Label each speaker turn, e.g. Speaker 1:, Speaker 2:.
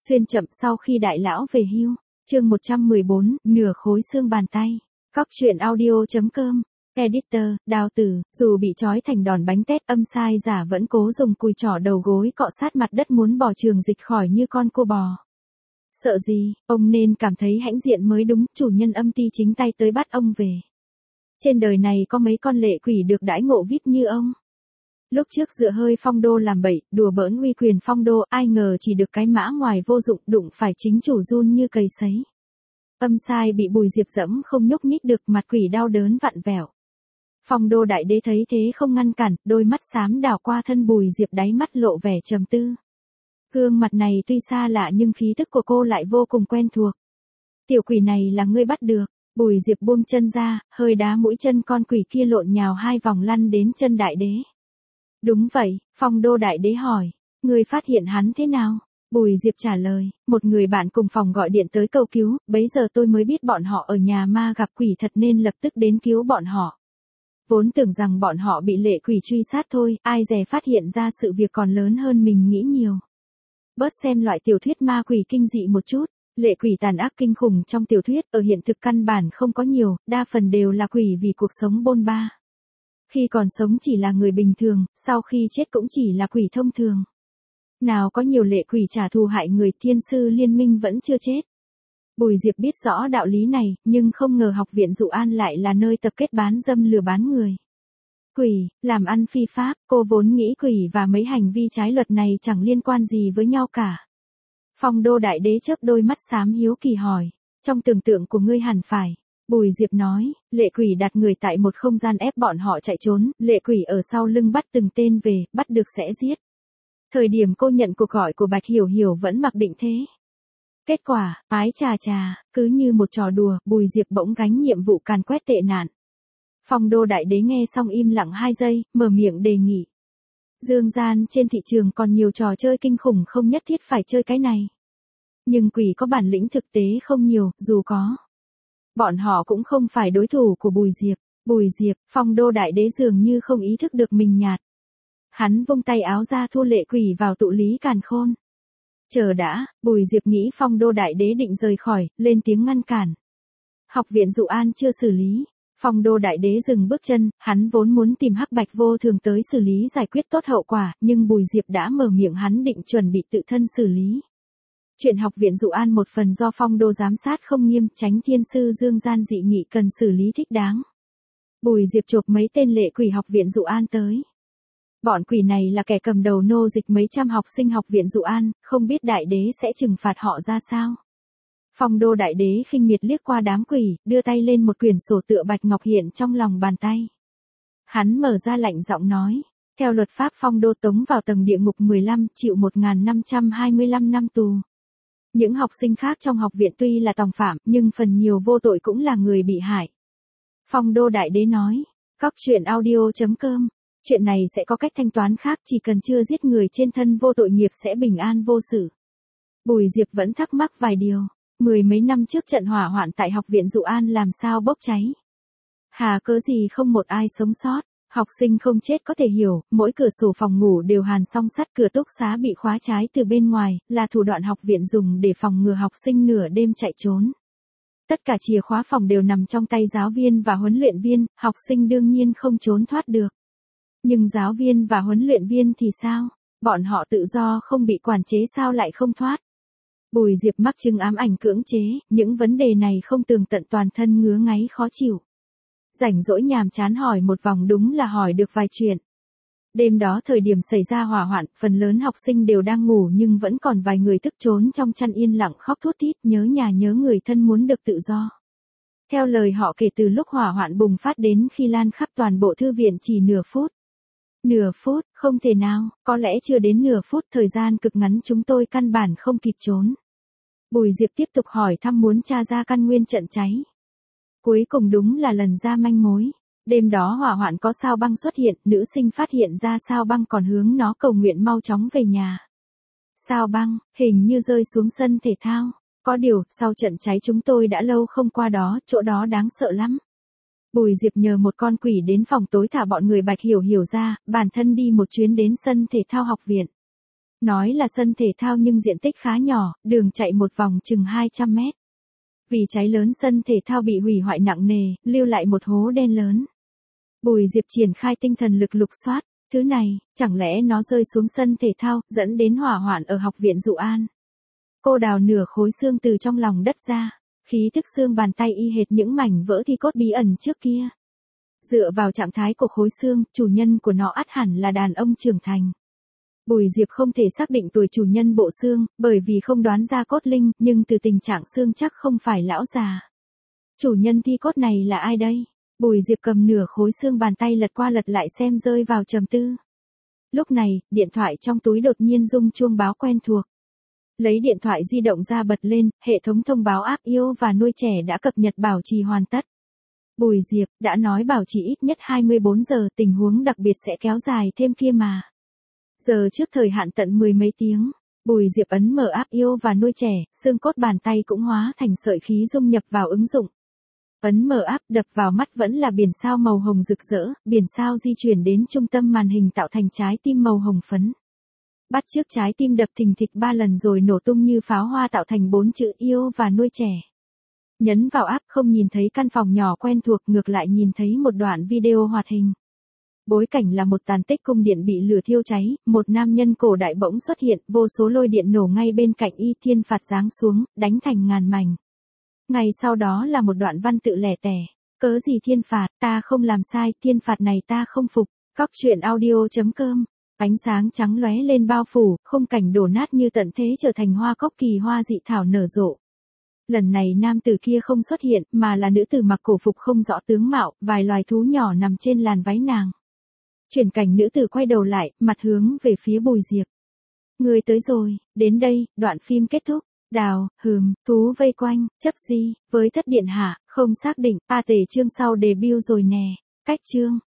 Speaker 1: Xuyên chậm sau khi đại lão về hưu. Chương 114, nửa khối xương bàn tay. Cóc truyện audio.com. Editor, Đào Tử, dù bị trói thành đòn bánh tét, âm sai giả vẫn cố dùng cùi trỏ đầu gối cọ sát mặt đất muốn bỏ trường dịch khỏi như con cô bò. Sợ gì, ông nên cảm thấy hãnh diện mới đúng, chủ nhân âm ty chính tay tới bắt ông về. Trên đời này có mấy con lệ quỷ được đãi ngộ VIP như ông. Lúc trước dựa hơi Phong Đô làm bậy, đùa bỡn uy quyền Phong Đô, ai ngờ chỉ được cái mã ngoài vô dụng, đụng phải chính chủ run như cầy sấy. Âm sai bị Bùi Diệp dẫm không nhúc nhích được, mặt quỷ đau đớn vặn vẹo. Phong Đô đại đế thấy thế không ngăn cản, đôi mắt xám đảo qua thân Bùi Diệp, đáy mắt lộ vẻ trầm tư. Gương mặt này tuy xa lạ nhưng khí tức của cô lại vô cùng quen thuộc. Tiểu quỷ này là ngươi bắt được. Bùi Diệp buông chân ra, hơi đá mũi chân con quỷ kia lộn nhào 2 vòng lăn đến chân đại đế. Đúng vậy, Phong Đô đại đế hỏi, ngươi phát hiện hắn thế nào? Bùi Diệp trả lời, một người bạn cùng phòng gọi điện tới cầu cứu, bấy giờ tôi mới biết bọn họ ở nhà ma gặp quỷ thật nên lập tức đến cứu bọn họ. Vốn tưởng rằng bọn họ bị lệ quỷ truy sát thôi, ai dè phát hiện ra sự việc còn lớn hơn mình nghĩ nhiều. Bớt xem loại tiểu thuyết ma quỷ kinh dị một chút, lệ quỷ tàn ác kinh khủng trong tiểu thuyết ở hiện thực căn bản không có nhiều, đa phần đều là quỷ vì cuộc sống bôn ba. Khi còn sống chỉ là người bình thường, sau khi chết cũng chỉ là quỷ thông thường. Nào có nhiều lệ quỷ trả thù hại người, thiên sư liên minh vẫn chưa chết. Bùi Diệp biết rõ đạo lý này, nhưng không ngờ học viện Dụ An lại là nơi tập kết bán dâm lừa bán người. Quỷ, làm ăn phi pháp, cô vốn nghĩ quỷ và mấy hành vi trái luật này chẳng liên quan gì với nhau cả. Phong Đô đại đế chớp đôi mắt xám hiếu kỳ hỏi, trong tưởng tượng của ngươi hẳn phải. Bùi Diệp nói, lệ quỷ đặt người tại một không gian ép bọn họ chạy trốn, lệ quỷ ở sau lưng bắt từng tên về, bắt được sẽ giết. Thời điểm cô nhận cuộc gọi của Bạch Hiểu Hiểu vẫn mặc định thế. Kết quả, ái chà chà, cứ như một trò đùa, Bùi Diệp bỗng gánh nhiệm vụ càn quét tệ nạn. Phong Đô đại đế nghe xong im lặng 2 giây, mở miệng đề nghị. Dương gian trên thị trường còn nhiều trò chơi kinh khủng, không nhất thiết phải chơi cái này. Nhưng quỷ có bản lĩnh thực tế không nhiều, dù có. Bọn họ cũng không phải đối thủ của Bùi Diệp. Bùi Diệp, Phong Đô đại đế dường như không ý thức được mình nhạt. Hắn vung tay áo ra thu lệ quỷ vào tụ lý càn khôn. Chờ đã, Bùi Diệp nghĩ Phong Đô đại đế định rời khỏi, lên tiếng ngăn cản. Học viện Dụ An chưa xử lý. Phong Đô đại đế dừng bước chân, hắn vốn muốn tìm Hắc Bạch Vô Thường tới xử lý giải quyết tốt hậu quả, nhưng Bùi Diệp đã mở miệng, hắn định chuẩn bị tự thân xử lý. Chuyện học viện Dụ An một phần do Phong Đô giám sát không nghiêm, tránh thiên sư Dương gian dị nghị cần xử lý thích đáng. Bùi Diệp chộp mấy tên lệ quỷ học viện Dụ An tới. Bọn quỷ này là kẻ cầm đầu nô dịch mấy trăm học sinh học viện Dụ An, không biết đại đế sẽ trừng phạt họ ra sao. Phong Đô đại đế khinh miệt liếc qua đám quỷ, đưa tay lên một quyển sổ tựa bạch ngọc hiện trong lòng bàn tay. Hắn mở ra lạnh giọng nói, theo luật pháp Phong Đô tống vào tầng địa ngục 15, chịu 1525 năm tù. Những học sinh khác trong học viện tuy là tòng phạm, nhưng phần nhiều vô tội cũng là người bị hại. Phong Đô đại đế nói, cóc truyện audio.com. Chuyện này sẽ có cách thanh toán khác, chỉ cần chưa giết người trên thân vô tội nghiệp sẽ bình an vô sự. Bùi Diệp vẫn thắc mắc vài điều. 10 mấy năm trước trận hỏa hoạn tại học viện Dụ An làm sao bốc cháy. Hà cớ gì không một ai sống sót. Học sinh không chết có thể hiểu, mỗi cửa sổ phòng ngủ đều hàn song sắt, cửa túc xá bị khóa trái từ bên ngoài, là thủ đoạn học viện dùng để phòng ngừa học sinh nửa đêm chạy trốn. Tất cả chìa khóa phòng đều nằm trong tay giáo viên và huấn luyện viên, học sinh đương nhiên không trốn thoát được. Nhưng giáo viên và huấn luyện viên thì sao? Bọn họ tự do không bị quản chế sao lại không thoát? Bùi Diệp mắc chứng ám ảnh cưỡng chế, những vấn đề này không tường tận, toàn thân ngứa ngáy khó chịu. Rảnh rỗi nhàm chán hỏi một vòng đúng là hỏi được vài chuyện. Đêm đó thời điểm xảy ra hỏa hoạn, phần lớn học sinh đều đang ngủ nhưng vẫn còn vài người thức trốn trong chăn yên lặng khóc thút thít, nhớ nhà nhớ người thân, muốn được tự do. Theo lời họ kể, từ lúc hỏa hoạn bùng phát đến khi lan khắp toàn bộ thư viện chỉ nửa phút. Nửa phút, không thể nào, có lẽ chưa đến nửa phút, thời gian cực ngắn, chúng tôi căn bản không kịp trốn. Bùi Diệp tiếp tục hỏi thăm, muốn tra ra căn nguyên trận cháy. Cuối cùng đúng là lần ra manh mối. Đêm đó hỏa hoạn có sao băng xuất hiện, nữ sinh phát hiện ra sao băng còn hướng nó cầu nguyện mau chóng về nhà. Sao băng, hình như rơi xuống sân thể thao. Có điều, sau trận cháy chúng tôi đã lâu không qua đó, chỗ đó đáng sợ lắm. Bùi Diệp nhờ một con quỷ đến phòng tối thả bọn người Bạch Hiểu Hiểu ra, bản thân đi một chuyến đến sân thể thao học viện. Nói là sân thể thao nhưng diện tích khá nhỏ, đường chạy một vòng chừng 200 mét. Vì cháy lớn sân thể thao bị hủy hoại nặng nề, lưu lại một hố đen lớn. Bùi Diệp triển khai tinh thần lực lục soát, thứ này, chẳng lẽ nó rơi xuống sân thể thao, dẫn đến hỏa hoạn ở học viện Dụ An. Cô đào nửa khối xương từ trong lòng đất ra, khí thức xương bàn tay y hệt những mảnh vỡ thi cốt bí ẩn trước kia. Dựa vào trạng thái của khối xương, chủ nhân của nó ắt hẳn là đàn ông trưởng thành. Bùi Diệp không thể xác định tuổi chủ nhân bộ xương, bởi vì không đoán ra cốt linh, nhưng từ tình trạng xương chắc không phải lão già. Chủ nhân thi cốt này là ai đây? Bùi Diệp cầm nửa khối xương bàn tay lật qua lật lại xem, rơi vào trầm tư. Lúc này, điện thoại trong túi đột nhiên rung chuông báo quen thuộc. Lấy điện thoại di động ra bật lên, hệ thống thông báo app yêu và nuôi trẻ đã cập nhật bảo trì hoàn tất. Bùi Diệp đã nói bảo trì ít nhất 24 giờ, tình huống đặc biệt sẽ kéo dài thêm kia mà. Giờ trước thời hạn tận 10 mấy tiếng, Bùi Diệp ấn mở app yêu và nuôi trẻ, xương cốt bàn tay cũng hóa thành sợi khí dung nhập vào ứng dụng. Ấn mở app, đập vào mắt vẫn là biển sao màu hồng rực rỡ, biển sao di chuyển đến trung tâm màn hình tạo thành trái tim màu hồng phấn. Bắt chước trái tim đập thình thịch 3 lần rồi nổ tung như pháo hoa tạo thành 4 chữ yêu và nuôi trẻ. Nhấn vào app không nhìn thấy căn phòng nhỏ quen thuộc, ngược lại nhìn thấy một đoạn video hoạt hình. Bối cảnh là một tàn tích cung điện bị lửa thiêu cháy, một nam nhân cổ đại bỗng xuất hiện, vô số lôi điện nổ ngay bên cạnh y, thiên phạt giáng xuống, đánh thành ngàn mảnh. Ngày sau đó là một đoạn văn tự lẻ tẻ, cớ gì thiên phạt, ta không làm sai, thiên phạt này ta không phục. Cóc truyện audio.com. Ánh sáng trắng lóe lên bao phủ, khung cảnh đổ nát như tận thế trở thành hoa cốc kỳ hoa dị thảo nở rộ. Lần này nam tử kia không xuất hiện, mà là nữ tử mặc cổ phục không rõ tướng mạo, vài loài thú nhỏ nằm trên làn váy nàng. Chuyển cảnh nữ tử quay đầu lại, mặt hướng về phía Bùi Diệp. Người tới rồi, đến đây, đoạn phim kết thúc. Đào, thú vây quanh, chấp di, với thất điện hạ, không xác định, tề chương sau debut rồi nè. Cách chương.